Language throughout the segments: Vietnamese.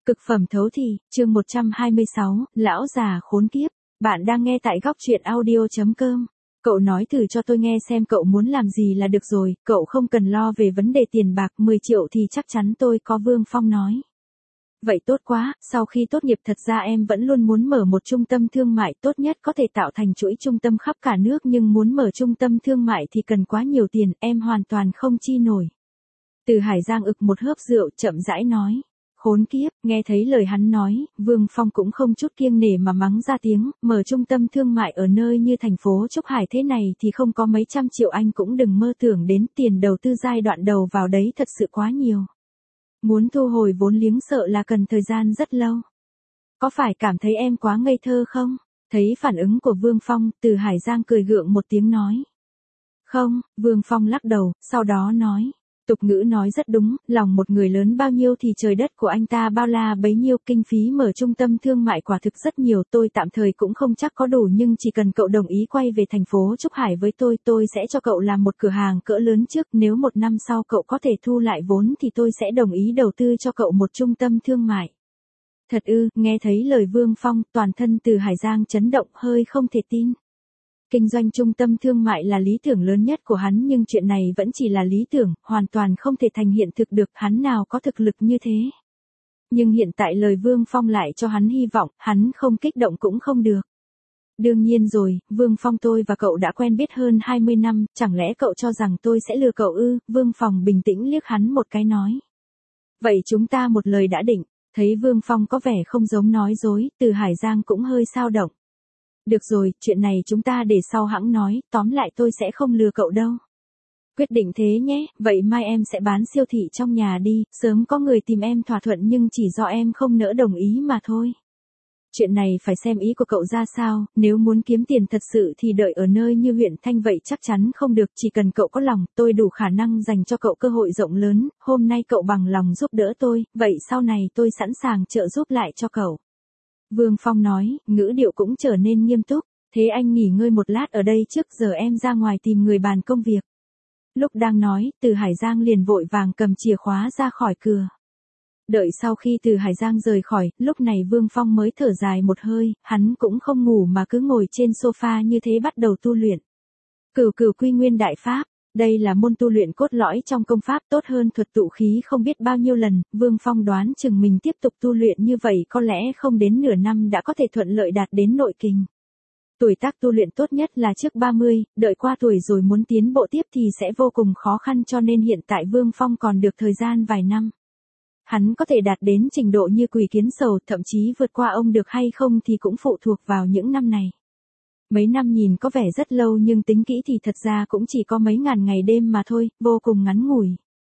Cực phẩm thấu thị, chương 126, lão già khốn kiếp. Bạn đang nghe tại góc truyện audio.com. Cậu nói thử cho tôi nghe xem cậu muốn làm gì là được rồi, cậu không cần lo về vấn đề tiền bạc, 10 triệu thì chắc chắn tôi có. Vương Phong nói. Vậy tốt quá, sau khi tốt nghiệp thật ra em vẫn luôn muốn mở một trung tâm thương mại, tốt nhất có thể tạo thành chuỗi trung tâm khắp cả nước, nhưng muốn mở trung tâm thương mại thì cần quá nhiều tiền, em hoàn toàn không chi nổi. Từ Hải Giang ực một hớp rượu, chậm rãi nói. Khốn kiếp, nghe thấy lời hắn nói, Vương Phong cũng không chút kiêng nể mà mắng ra tiếng, mở trung tâm thương mại ở nơi như thành phố Trúc Hải thế này thì không có mấy trăm triệu anh cũng đừng mơ tưởng đến, tiền đầu tư giai đoạn đầu vào đấy thật sự quá nhiều. Muốn thu hồi vốn liếng sợ là cần thời gian rất lâu. Có phải cảm thấy em quá ngây thơ không? Thấy phản ứng của Vương Phong, Từ Hải Giang cười gượng một tiếng nói. Không, Vương Phong lắc đầu, sau đó nói. Tục ngữ nói rất đúng, lòng một người lớn bao nhiêu thì trời đất của anh ta bao la bấy nhiêu, kinh phí mở trung tâm thương mại quả thực rất nhiều, tôi tạm thời cũng không chắc có đủ, nhưng chỉ cần cậu đồng ý quay về thành phố Trúc Hải với tôi sẽ cho cậu làm một cửa hàng cỡ lớn trước, nếu 1 năm sau cậu có thể thu lại vốn thì tôi sẽ đồng ý đầu tư cho cậu một trung tâm thương mại. Thật ư? Nghe thấy lời Vương Phong, toàn thân Từ Hải Giang chấn động, hơi không thể tin. Kinh doanh trung tâm thương mại là lý tưởng lớn nhất của hắn, nhưng chuyện này vẫn chỉ là lý tưởng, hoàn toàn không thể thành hiện thực được, hắn nào có thực lực như thế. Nhưng hiện tại lời Vương Phong lại cho hắn hy vọng, hắn không kích động cũng không được. Đương nhiên rồi, Vương Phong, tôi và cậu đã quen biết hơn 20 năm, chẳng lẽ cậu cho rằng tôi sẽ lừa cậu ư? Vương Phong bình tĩnh liếc hắn một cái nói. Vậy chúng ta một lời đã định. Thấy Vương Phong có vẻ không giống nói dối, Từ Hải Giang cũng hơi xao động. Được rồi, chuyện này chúng ta để sau hẵng nói, tóm lại tôi sẽ không lừa cậu đâu. Quyết định thế nhé, vậy mai em sẽ bán siêu thị trong nhà đi, sớm có người tìm em thỏa thuận nhưng chỉ do em không nỡ đồng ý mà thôi. Chuyện này phải xem ý của cậu ra sao, nếu muốn kiếm tiền thật sự thì đợi ở nơi như huyện Thanh vậy chắc chắn không được, chỉ cần cậu có lòng, tôi đủ khả năng dành cho cậu cơ hội rộng lớn, hôm nay cậu bằng lòng giúp đỡ tôi, vậy sau này tôi sẵn sàng trợ giúp lại cho cậu. Vương Phong nói, ngữ điệu cũng trở nên nghiêm túc, thế anh nghỉ ngơi một lát ở đây trước, giờ em ra ngoài tìm người bàn công việc. Lúc đang nói, Từ Hải Giang liền vội vàng cầm chìa khóa ra khỏi cửa. Đợi sau khi Từ Hải Giang rời khỏi, lúc này Vương Phong mới thở dài một hơi, hắn cũng không ngủ mà cứ ngồi trên sofa như thế bắt đầu tu luyện. Cửu Cửu Quy Nguyên Đại Pháp. Đây là môn tu luyện cốt lõi trong công pháp, tốt hơn thuật tụ khí không biết bao nhiêu lần, Vương Phong đoán chừng mình tiếp tục tu luyện như vậy có lẽ không đến nửa năm đã có thể thuận lợi đạt đến nội kình. Tuổi tác tu luyện tốt nhất là trước 30, đợi qua tuổi rồi muốn tiến bộ tiếp thì sẽ vô cùng khó khăn, cho nên hiện tại Vương Phong còn được thời gian vài năm. Hắn có thể đạt đến trình độ như Quỷ Kiến Sầu, thậm chí vượt qua ông được hay không thì cũng phụ thuộc vào những năm này. Mấy năm nhìn có vẻ rất lâu nhưng tính kỹ thì thật ra cũng chỉ có mấy ngàn ngày đêm mà thôi, vô cùng ngắn ngủi.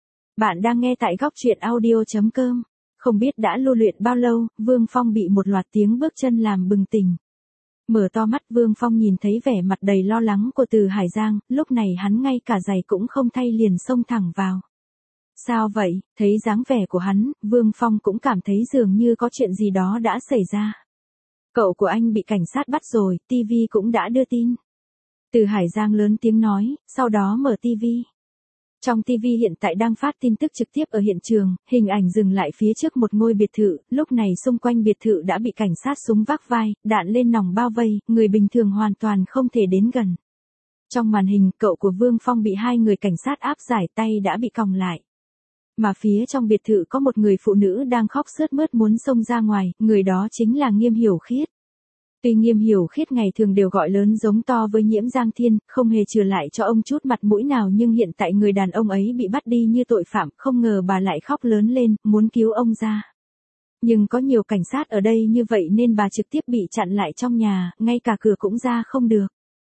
Bạn đang nghe tại góc truyện audio.com. Không biết đã lưu luyện bao lâu, Vương Phong bị một loạt tiếng bước chân làm bừng tỉnh. Mở to mắt, Vương Phong nhìn thấy vẻ mặt đầy lo lắng của Từ Hải Giang, lúc này hắn ngay cả giày cũng không thay liền xông thẳng vào. Sao vậy? Thấy dáng vẻ của hắn, Vương Phong cũng cảm thấy dường như có chuyện gì đó đã xảy ra. Cậu của anh bị cảnh sát bắt rồi, TV cũng đã đưa tin. Từ Hải Giang lớn tiếng nói, sau đó mở TV. Trong TV hiện tại đang phát tin tức trực tiếp ở hiện trường, hình ảnh dừng lại phía trước một ngôi biệt thự, lúc này xung quanh biệt thự đã bị cảnh sát súng vác vai, đạn lên nòng bao vây, người bình thường hoàn toàn không thể đến gần. Trong màn hình, cậu của Vương Phong bị 2 người cảnh sát áp giải, tay đã bị còng lại. Mà phía trong biệt thự có một người phụ nữ đang khóc sướt mướt muốn xông ra ngoài, người đó chính là Nghiêm Hiểu Khiết. Tuy Nghiêm Hiểu Khiết ngày thường đều gọi lớn giống to với Nhiễm Giang Thiên, không hề chừa lại cho ông chút mặt mũi nào, nhưng hiện tại người đàn ông ấy bị bắt đi như tội phạm, không ngờ bà lại khóc lớn lên, muốn cứu ông ra. Nhưng có nhiều cảnh sát ở đây như vậy nên bà trực tiếp bị chặn lại trong nhà, ngay cả cửa cũng ra không được.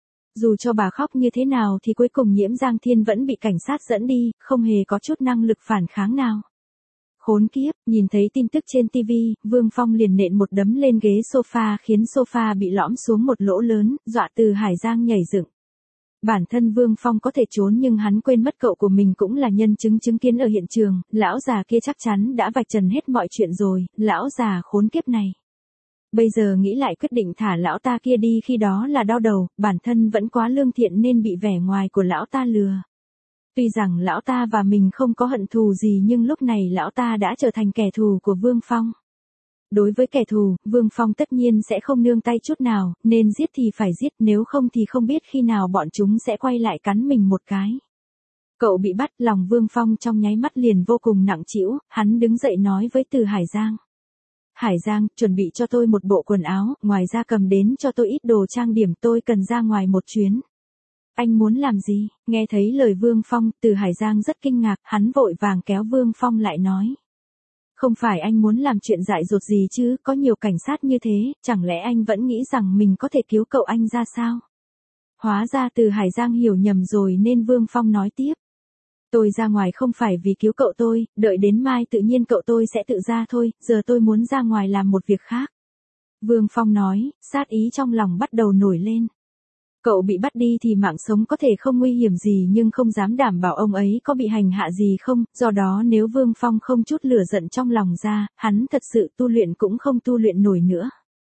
Dù cho bà khóc như thế nào thì cuối cùng Nhiễm Giang Thiên vẫn bị cảnh sát dẫn đi, không hề có chút năng lực phản kháng nào. Khốn kiếp, nhìn thấy tin tức trên TV, Vương Phong liền nện một đấm lên ghế sofa khiến sofa bị lõm xuống một lỗ lớn, dọa Từ Hải Giang nhảy dựng. Bản thân Vương Phong có thể trốn nhưng hắn quên mất cậu của mình cũng là nhân chứng chứng kiến ở hiện trường, lão già kia chắc chắn đã vạch trần hết mọi chuyện rồi, lão già khốn kiếp này. Bây giờ nghĩ lại quyết định thả lão ta kia đi khi đó là đau đầu, bản thân vẫn quá lương thiện nên bị vẻ ngoài của lão ta lừa. Tuy rằng lão ta và mình không có hận thù gì nhưng lúc này lão ta đã trở thành kẻ thù của Vương Phong. Đối với kẻ thù, Vương Phong tất nhiên sẽ không nương tay chút nào, nên giết thì phải giết, nếu không thì không biết khi nào bọn chúng sẽ quay lại cắn mình một cái. Cậu bị bắt, lòng Vương Phong trong nháy mắt liền vô cùng nặng trĩu, hắn đứng dậy nói với Từ Hải Giang. Hải Giang, chuẩn bị cho tôi một bộ quần áo, ngoài ra cầm đến cho tôi ít đồ trang điểm, tôi cần ra ngoài một chuyến. Anh muốn làm gì? Nghe thấy lời Vương Phong, Từ Hải Giang rất kinh ngạc, hắn vội vàng kéo Vương Phong lại nói. Không phải anh muốn làm chuyện dại dột gì chứ, có nhiều cảnh sát như thế, chẳng lẽ anh vẫn nghĩ rằng mình có thể cứu cậu anh ra sao? Hóa ra Từ Hải Giang hiểu nhầm rồi nên Vương Phong nói tiếp. Tôi ra ngoài không phải vì cứu cậu tôi, đợi đến mai tự nhiên cậu tôi sẽ tự ra thôi, giờ tôi muốn ra ngoài làm một việc khác. Vương Phong nói, sát ý trong lòng bắt đầu nổi lên. Cậu bị bắt đi thì mạng sống có thể không nguy hiểm gì nhưng không dám đảm bảo ông ấy có bị hành hạ gì không, do đó nếu Vương Phong không chút lửa giận trong lòng ra, hắn thật sự tu luyện cũng không tu luyện nổi nữa.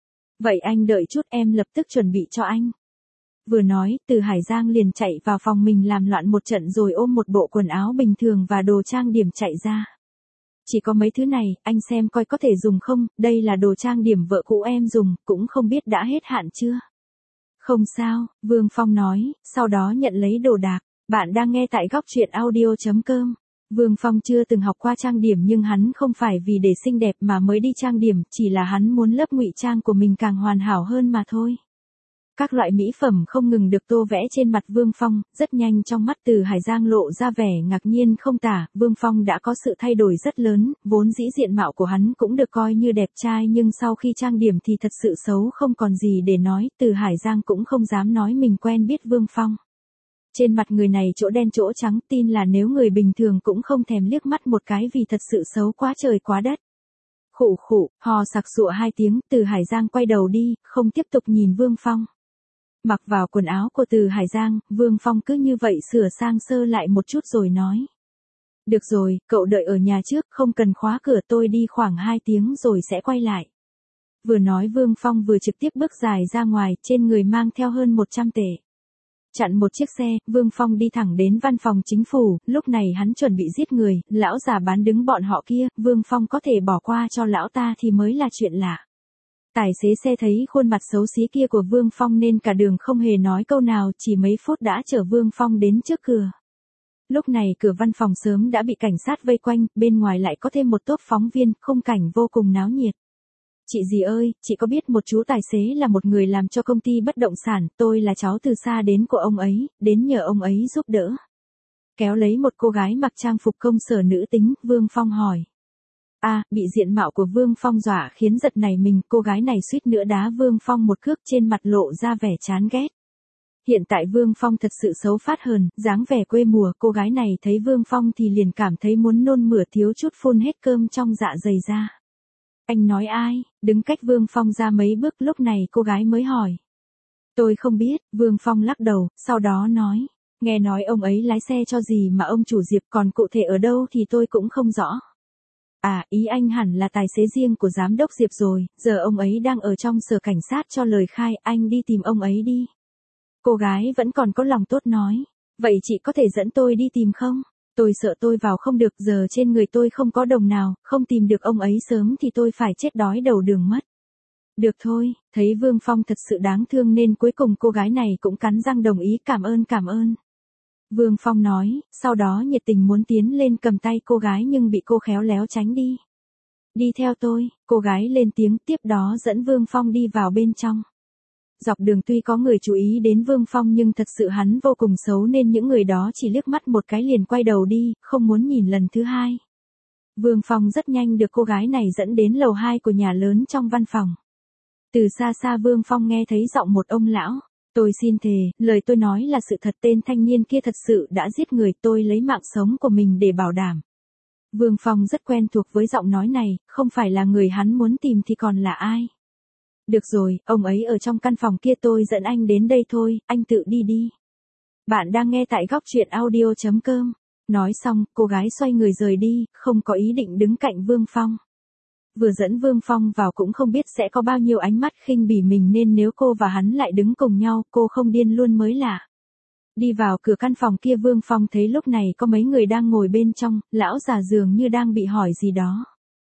Vậy anh đợi chút, em lập tức chuẩn bị cho anh. Vừa nói, Từ Hải Giang liền chạy vào phòng mình làm loạn một trận rồi ôm một bộ quần áo bình thường và đồ trang điểm chạy ra. Chỉ có mấy thứ này, anh xem coi có thể dùng không, đây là đồ trang điểm vợ cũ em dùng, cũng không biết đã hết hạn chưa. Không sao, Vương Phong nói, sau đó nhận lấy đồ đạc. Bạn đang nghe tại góc truyện audio.com. Vương Phong chưa từng học qua trang điểm nhưng hắn không phải vì để xinh đẹp mà mới đi trang điểm, chỉ là hắn muốn lớp ngụy trang của mình càng hoàn hảo hơn mà thôi. Các loại mỹ phẩm không ngừng được tô vẽ trên mặt Vương Phong, rất nhanh trong mắt Từ Hải Giang lộ ra vẻ ngạc nhiên không tả, Vương Phong đã có sự thay đổi rất lớn, vốn dĩ diện mạo của hắn cũng được coi như đẹp trai nhưng sau khi trang điểm thì thật sự xấu không còn gì để nói, Từ Hải Giang cũng không dám nói mình quen biết Vương Phong. Trên mặt người này chỗ đen chỗ trắng, tin là nếu người bình thường cũng không thèm liếc mắt một cái vì thật sự xấu quá trời quá đất. Khụ khụ, hò sặc sụa hai tiếng, Từ Hải Giang quay đầu đi, không tiếp tục nhìn Vương Phong. Mặc vào quần áo của Từ Hải Giang, Vương Phong cứ như vậy sửa sang sơ lại một chút rồi nói. Được rồi, cậu đợi ở nhà trước, không cần khóa cửa, tôi đi khoảng 2 tiếng rồi sẽ quay lại. Vừa nói Vương Phong vừa trực tiếp bước dài ra ngoài, trên người mang theo hơn 100 tệ. Chặn một chiếc xe, Vương Phong đi thẳng đến văn phòng chính phủ, lúc này hắn chuẩn bị giết người, lão già bán đứng bọn họ kia, Vương Phong có thể bỏ qua cho lão ta thì mới là chuyện lạ. Tài xế xe thấy khuôn mặt xấu xí kia của Vương Phong nên cả đường không hề nói câu nào, chỉ mấy phút đã chở Vương Phong đến trước cửa. Lúc này cửa văn phòng sớm đã bị cảnh sát vây quanh, bên ngoài lại có thêm một tốp phóng viên, khung cảnh vô cùng náo nhiệt. Chị dì ơi, chị có biết một chú tài xế là một người làm cho công ty bất động sản, tôi là cháu từ xa đến của ông ấy, đến nhờ ông ấy giúp đỡ. Kéo lấy một cô gái mặc trang phục công sở nữ tính, Vương Phong hỏi. Bị diện mạo của Vương Phong dọa khiến giật nảy mình, cô gái này suýt nữa đá Vương Phong một cước, trên mặt lộ ra vẻ chán ghét. Hiện tại Vương Phong thật sự xấu phát hờn, dáng vẻ quê mùa, cô gái này thấy Vương Phong thì liền cảm thấy muốn nôn mửa, thiếu chút phun hết cơm trong dạ dày ra. Anh nói ai? Đứng cách Vương Phong ra mấy bước, lúc này cô gái mới hỏi. Tôi không biết, Vương Phong lắc đầu, sau đó nói. Nghe nói ông ấy lái xe cho gì mà ông chủ Diệp, còn cụ thể ở đâu thì tôi cũng không rõ. Ý anh hẳn là tài xế riêng của giám đốc Diệp rồi, giờ ông ấy đang ở trong sở cảnh sát cho lời khai, anh đi tìm ông ấy đi. Cô gái vẫn còn có lòng tốt nói. Vậy chị có thể dẫn tôi đi tìm không? Tôi sợ tôi vào không được, giờ trên người tôi không có đồng nào, không tìm được ông ấy sớm thì tôi phải chết đói đầu đường mất. Được thôi, thấy Vương Phong thật sự đáng thương nên cuối cùng cô gái này cũng cắn răng đồng ý, cảm ơn. Vương Phong nói, sau đó nhiệt tình muốn tiến lên cầm tay cô gái nhưng bị cô khéo léo tránh đi. Đi theo tôi, cô gái lên tiếng, tiếp đó dẫn Vương Phong đi vào bên trong. Dọc đường tuy có người chú ý đến Vương Phong nhưng thật sự hắn vô cùng xấu nên những người đó chỉ liếc mắt một cái liền quay đầu đi, không muốn nhìn lần thứ hai. Vương Phong rất nhanh được cô gái này dẫn đến lầu 2 của nhà lớn trong văn phòng. Từ xa xa Vương Phong nghe thấy giọng một ông lão. Tôi xin thề, lời tôi nói là sự thật, tên thanh niên kia thật sự đã giết người, tôi lấy mạng sống của mình để bảo đảm. Vương Phong rất quen thuộc với giọng nói này, không phải là người hắn muốn tìm thì còn là ai. Được rồi, ông ấy ở trong căn phòng kia, tôi dẫn anh đến đây thôi, anh tự đi đi. Bạn đang nghe tại góc truyện audio.com. Nói xong, cô gái xoay người rời đi, không có ý định đứng cạnh Vương Phong. Vừa dẫn Vương Phong vào cũng không biết sẽ có bao nhiêu ánh mắt khinh bỉ mình nên nếu cô và hắn lại đứng cùng nhau, cô không điên luôn mới lạ. Đi vào cửa căn phòng kia, Vương Phong thấy lúc này có mấy người đang ngồi bên trong, lão già dường như đang bị hỏi gì đó.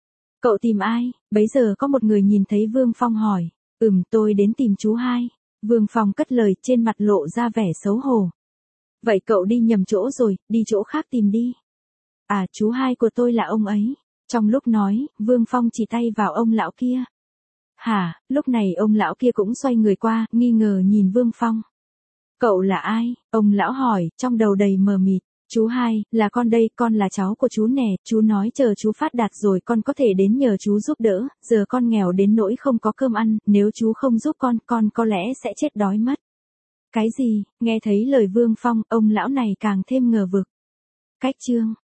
Cậu tìm ai? Bấy giờ có một người nhìn thấy Vương Phong hỏi. Tôi đến tìm chú hai. Vương Phong cất lời trên mặt lộ ra vẻ xấu hổ. Vậy cậu đi nhầm chỗ rồi, đi chỗ khác tìm đi. À, chú hai của tôi là ông ấy. Trong lúc nói, Vương Phong chỉ tay vào ông lão kia. Hả, lúc này ông lão kia cũng xoay người qua, nghi ngờ nhìn Vương Phong. Cậu là ai? Ông lão hỏi, trong đầu đầy mờ mịt. Chú hai, là con đây, con là cháu của chú nè, chú nói chờ chú phát đạt rồi con có thể đến nhờ chú giúp đỡ, giờ con nghèo đến nỗi không có cơm ăn, nếu chú không giúp con có lẽ sẽ chết đói mất. Cái gì? Nghe thấy lời Vương Phong, ông lão này càng thêm ngờ vực. Cách chương